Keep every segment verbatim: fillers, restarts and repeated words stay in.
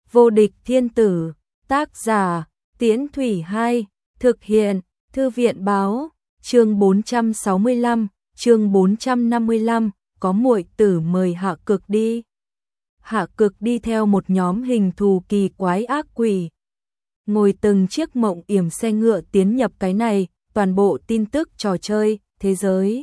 Vô địch thiên tử, tác giả, Tiễn Thủy Hai, thực hiện, Thư viện báo, chương bốn trăm sáu mươi lăm, chương bốn trăm năm mươi lăm, có muội tử mời Hạ Cực đi. Hạ Cực đi theo một nhóm hình thù kỳ quái ác quỷ. Ngồi từng chiếc mộng yểm xe ngựa tiến nhập cái này, toàn bộ tin tức trò chơi, thế giới.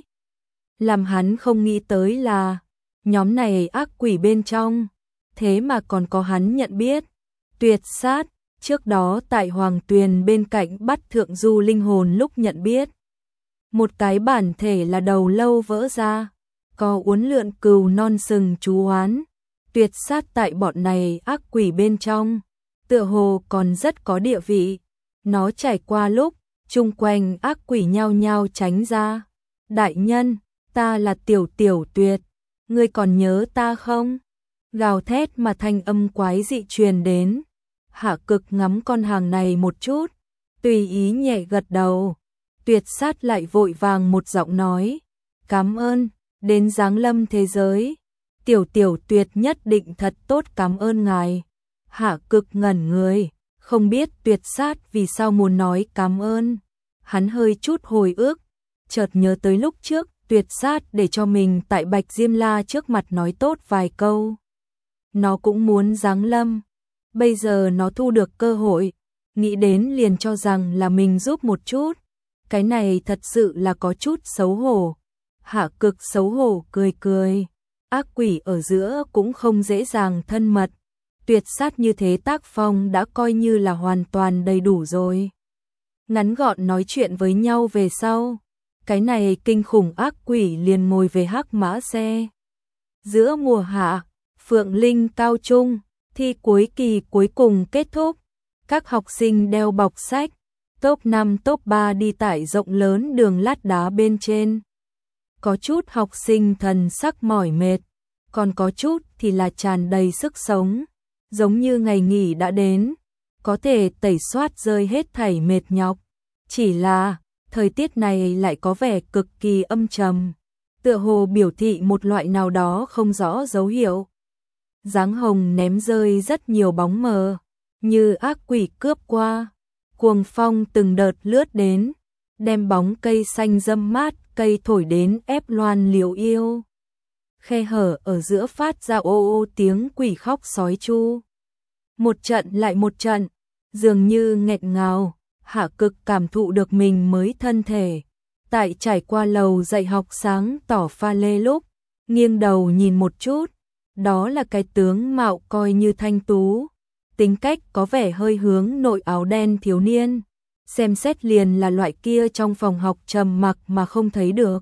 Làm hắn không nghĩ tới là, nhóm này ác quỷ bên trong, thế mà còn có hắn nhận biết. Tuyệt sát, trước đó tại Hoàng Tuyền bên cạnh bắt thượng du linh hồn lúc nhận biết. Một cái bản thể là đầu lâu vỡ ra, có uốn lượn cừu non sừng chú hoán. Tuyệt sát tại bọn này ác quỷ bên trong, tựa hồ còn rất có địa vị. Nó trải qua lúc, chung quanh ác quỷ nhao nhao tránh ra. Đại nhân, ta là Tiểu Tiểu Tuyệt, ngươi còn nhớ ta không? Gào thét mà thanh âm quái dị truyền đến. Hạ Cực ngắm con hàng này một chút, tùy ý nhẹ gật đầu. Tuyệt sát lại vội vàng một giọng nói, cảm ơn, đến giáng lâm thế giới. Tiểu Tiểu Tuyệt nhất định thật tốt cảm ơn ngài. Hạ Cực ngẩn người, không biết tuyệt sát vì sao muốn nói cảm ơn. Hắn hơi chút hồi ức, chợt nhớ tới lúc trước tuyệt sát để cho mình tại Bạch Diêm La trước mặt nói tốt vài câu. Nó cũng muốn giáng lâm, bây giờ nó thu được cơ hội, nghĩ đến liền cho rằng là mình giúp một chút. Cái này thật sự là có chút xấu hổ. Hạ Cực xấu hổ cười cười. Ác quỷ ở giữa cũng không dễ dàng thân mật. Tuyệt sát như thế tác phong đã coi như là hoàn toàn đầy đủ rồi. Ngắn gọn nói chuyện với nhau về sau, cái này kinh khủng ác quỷ liền ngồi về hắc mã xe. Giữa mùa hạ, Phượng Linh cao trung, thi cuối kỳ cuối cùng kết thúc. Các học sinh đeo bọc sách, top năm top ba đi tại rộng lớn đường lát đá bên trên. Có chút học sinh thần sắc mỏi mệt, còn có chút thì là tràn đầy sức sống, giống như ngày nghỉ đã đến, có thể tẩy soát rơi hết thảy mệt nhọc. Chỉ là, thời tiết này lại có vẻ cực kỳ âm trầm, tựa hồ biểu thị một loại nào đó không rõ dấu hiệu. Dáng hồng ném rơi rất nhiều bóng mờ, như ác quỷ cướp qua. Cuồng phong từng đợt lướt đến, đem bóng cây xanh râm mát, cây thổi đến ép loan liều yêu. Khe hở ở giữa phát ra ô ô tiếng quỷ khóc sói chu. Một trận lại một trận, dường như nghẹn ngào. Hạ Cực cảm thụ được mình mới thân thể. Tại trải qua lầu dạy học sáng tỏ pha lê lúc, nghiêng đầu nhìn một chút, đó là cái tướng mạo coi như thanh tú, tính cách có vẻ hơi hướng nội áo đen thiếu niên, xem xét liền là loại kia trong phòng học trầm mặc mà không thấy được.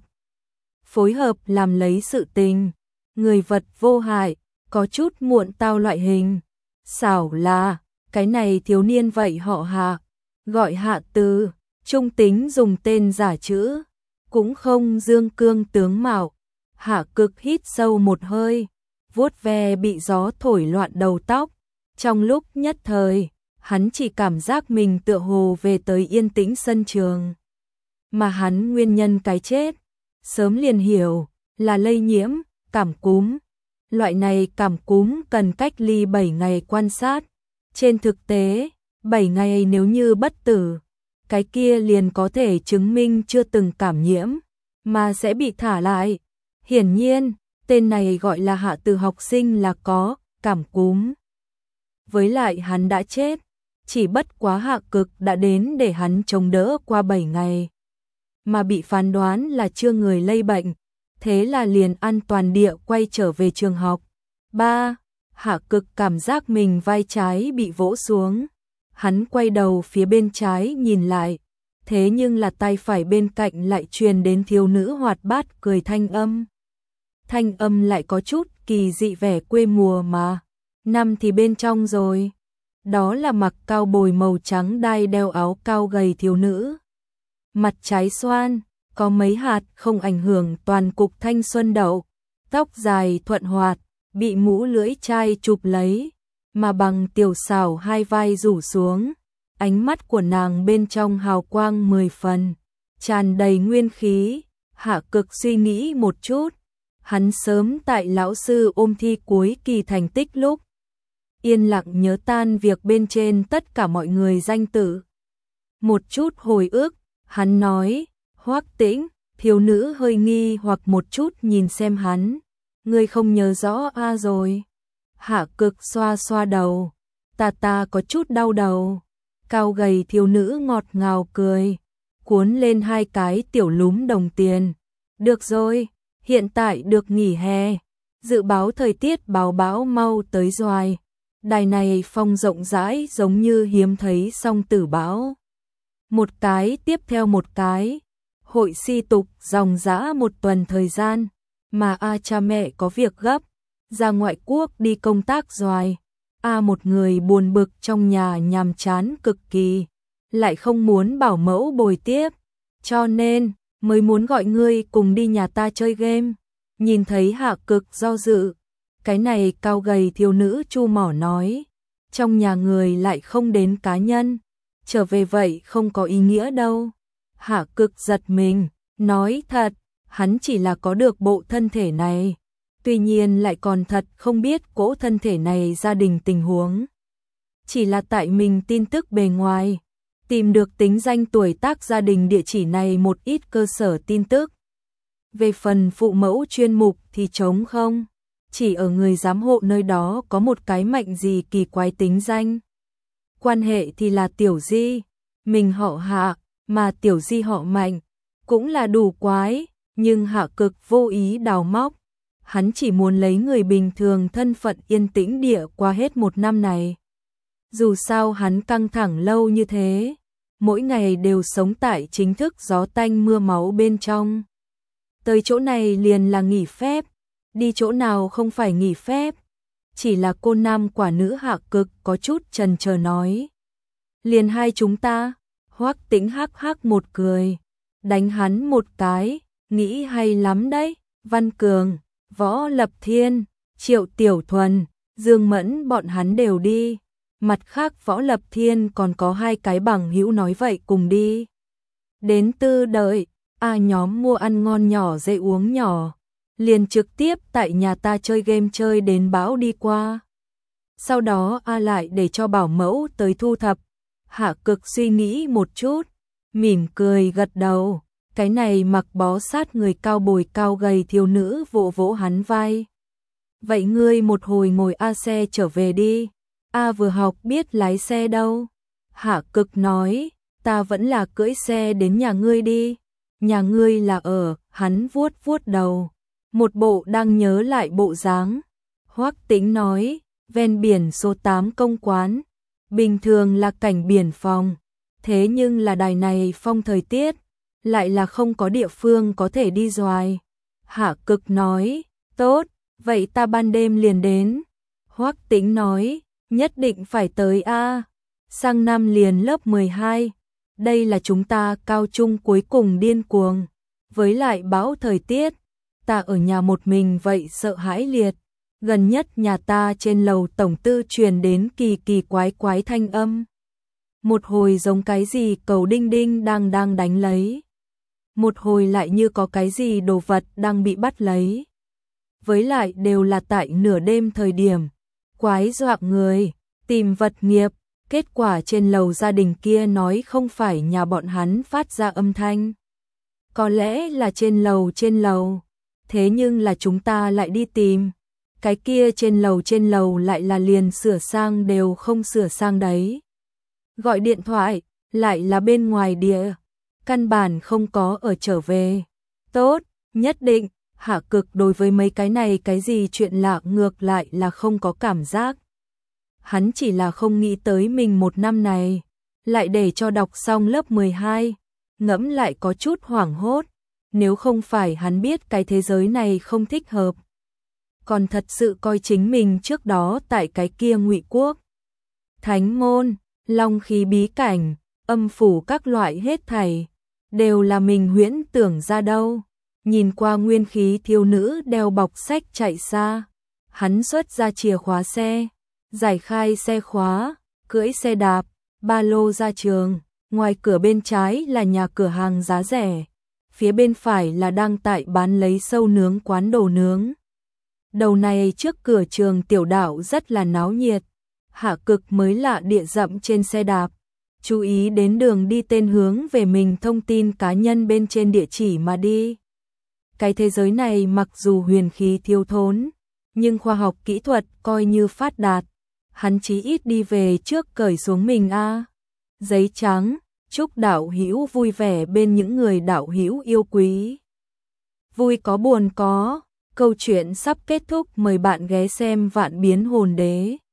Phối hợp làm lấy sự tình, người vật vô hại, có chút muộn tao loại hình. Xảo là, cái này thiếu niên vậy họ Hạ, gọi Hạ Từ, trung tính dùng tên giả chữ, cũng không dương cương tướng mạo. Hạ Cực hít sâu một hơi, vuốt ve bị gió thổi loạn đầu tóc. Trong lúc nhất thời, hắn chỉ cảm giác mình tựa hồ về tới yên tĩnh sân trường. Mà hắn nguyên nhân cái chết, sớm liền hiểu, là lây nhiễm, cảm cúm. Loại này cảm cúm cần cách ly bảy ngày quan sát. Trên thực tế, bảy ngày nếu như bất tử, cái kia liền có thể chứng minh chưa từng cảm nhiễm, mà sẽ bị thả lại. Hiển nhiên, tên này gọi là Hạ Từ học sinh là có cảm cúm. Với lại hắn đã chết, chỉ bất quá Hạ Cực đã đến để hắn chống đỡ qua bảy ngày, mà bị phán đoán là chưa người lây bệnh, thế là liền an toàn địa quay trở về trường học. ba. Hạ Cực cảm giác mình vai trái bị vỗ xuống, hắn quay đầu phía bên trái nhìn lại, thế nhưng là tay phải bên cạnh lại truyền đến thiếu nữ hoạt bát cười thanh âm. Thanh âm lại có chút kỳ dị vẻ quê mùa mà. Năm thì bên trong rồi. Đó là mặc cao bồi màu trắng đai đeo áo cao gầy thiếu nữ. Mặt trái xoan, có mấy hạt không ảnh hưởng toàn cục thanh xuân đậu. Tóc dài thuận hoạt, bị mũ lưỡi chai chụp lấy, mà bằng tiểu xảo hai vai rủ xuống. Ánh mắt của nàng bên trong hào quang mười phần, tràn đầy nguyên khí. Hạ Cực suy nghĩ một chút. Hắn sớm tại lão sư ôm thi cuối kỳ thành tích lúc yên lặng nhớ tan việc bên trên tất cả mọi người danh tự. Một chút hồi ức, hắn nói, Hoắc Tĩnh, thiếu nữ hơi nghi hoặc một chút nhìn xem hắn. Ngươi không nhớ rõ a rồi. Hạ Cực xoa xoa đầu. Ta ta có chút đau đầu. Cao gầy thiếu nữ ngọt ngào cười. Cuốn lên hai cái tiểu lúm đồng tiền. Được rồi, hiện tại được nghỉ hè. Dự báo thời tiết báo bão mau tới rồi. Đài này phong rộng rãi giống như hiếm thấy song tử bão. Một cái tiếp theo một cái. Hội si tục dòng dã một tuần thời gian. Mà A cha mẹ có việc gấp. Ra ngoại quốc đi công tác rồi. A một người buồn bực trong nhà nhàm chán cực kỳ. Lại không muốn bảo mẫu bồi tiếp. Cho nên mới muốn gọi ngươi cùng đi nhà ta chơi game. Nhìn thấy Hạ Cực do dự. Cái này cao gầy thiếu nữ chu mỏ nói. Trong nhà người lại không đến cá nhân. Trở về vậy không có ý nghĩa đâu. Hạ Cực giật mình. Nói thật, hắn chỉ là có được bộ thân thể này. Tuy nhiên lại còn thật không biết cỗ thân thể này gia đình tình huống. Chỉ là tại mình tin tức bề ngoài. Tìm được tính danh tuổi tác gia đình địa chỉ này một ít cơ sở tin tức. Về phần phụ mẫu chuyên mục thì trống không. Chỉ ở người giám hộ nơi đó có một cái Mạnh gì kỳ quái tính danh. Quan hệ thì là Tiểu Di. Mình họ Hạ, mà Tiểu Di họ Mạnh. Cũng là đủ quái, nhưng Hạ Cực vô ý đào móc. Hắn chỉ muốn lấy người bình thường thân phận yên tĩnh địa qua hết một năm này. Dù sao hắn căng thẳng lâu như thế, mỗi ngày đều sống tại chính thức gió tanh mưa máu bên trong. Tới chỗ này liền là nghỉ phép, đi chỗ nào không phải nghỉ phép. Chỉ là cô nam quả nữ Hạ Cực có chút chần chờ nói. Liền hai chúng ta, Hoắc Tĩnh hắc hắc một cười, đánh hắn một cái, nghĩ hay lắm đấy, Văn Cường, Võ Lập Thiên, Triệu Tiểu Thuần, Dương Mẫn bọn hắn đều đi. Mặt khác Võ Lập Thiên còn có hai cái bằng hữu nói vậy cùng đi. Đến tư đợi, A nhóm mua ăn ngon nhỏ dễ uống nhỏ. Liền trực tiếp tại nhà ta chơi game chơi đến bão đi qua. Sau đó A lại để cho bảo mẫu tới thu thập. Hạ Cực suy nghĩ một chút, mỉm cười gật đầu. Cái này mặc bó sát người cao bồi cao gầy thiếu nữ vỗ vỗ hắn vai. Vậy ngươi một hồi ngồi A xe trở về đi. A vừa học biết lái xe đâu. Hạ Cực nói, ta vẫn là cưỡi xe đến nhà ngươi đi. Nhà ngươi là ở, hắn vuốt vuốt đầu. Một bộ đang nhớ lại bộ dáng. Hoắc Tĩnh nói, ven biển số tám công quán. Bình thường là cảnh biển phòng. Thế nhưng là đài này phong thời tiết. Lại là không có địa phương có thể đi doài. Hạ Cực nói, tốt, vậy ta ban đêm liền đến. Hoắc Tĩnh nói, nhất định phải tới a. Sang năm liền lớp mười hai. Đây là chúng ta cao trung cuối cùng điên cuồng. Với lại bão thời tiết, ta ở nhà một mình vậy sợ hãi liệt. Gần nhất nhà ta trên lầu tổng tư truyền đến kỳ kỳ quái quái thanh âm. Một hồi giống cái gì cầu đinh đinh đang đang đánh lấy. Một hồi lại như có cái gì đồ vật đang bị bắt lấy. Với lại đều là tại nửa đêm thời điểm. Quái dọa người, tìm vật nghiệp. Kết quả trên lầu gia đình kia nói không phải nhà bọn hắn phát ra âm thanh. Có lẽ là trên lầu trên lầu. Thế nhưng là chúng ta lại đi tìm. Cái kia trên lầu trên lầu lại là liền sửa sang đều không sửa sang đấy. Gọi điện thoại, lại là bên ngoài địa. Căn bản không có ở trở về. Tốt, nhất định, Hạ Cực đối với mấy cái này cái gì chuyện lạ ngược lại là không có cảm giác. Hắn chỉ là không nghĩ tới mình một năm này, lại để cho đọc xong lớp mười hai, ngẫm lại có chút hoảng hốt, nếu không phải hắn biết cái thế giới này không thích hợp. Còn thật sự coi chính mình trước đó tại cái kia Ngụy Quốc. Thánh môn, long khí bí cảnh, âm phủ các loại hết thảy, đều là mình huyễn tưởng ra đâu. Nhìn qua nguyên khí thiếu nữ đeo bọc sách chạy xa, hắn xuất ra chìa khóa xe. Giải khai xe khóa, cưỡi xe đạp, ba lô ra trường, ngoài cửa bên trái là nhà cửa hàng giá rẻ, phía bên phải là đang tại bán lấy sâu nướng quán đồ nướng. Đầu này trước cửa trường tiểu đạo rất là náo nhiệt, hạ cực mới lạ địa dậm trên xe đạp, chú ý đến đường đi tên hướng về mình thông tin cá nhân bên trên địa chỉ mà đi. Cái thế giới này mặc dù huyền khí thiếu thốn, nhưng khoa học kỹ thuật coi như phát đạt, hắn chí ít đi về trước cởi xuống mình a. À. Giấy trắng, chúc đạo hữu vui vẻ bên những người đạo hữu yêu quý. Vui có buồn có, câu chuyện sắp kết thúc, mời bạn ghé xem Vạn Biến Hồn Đế.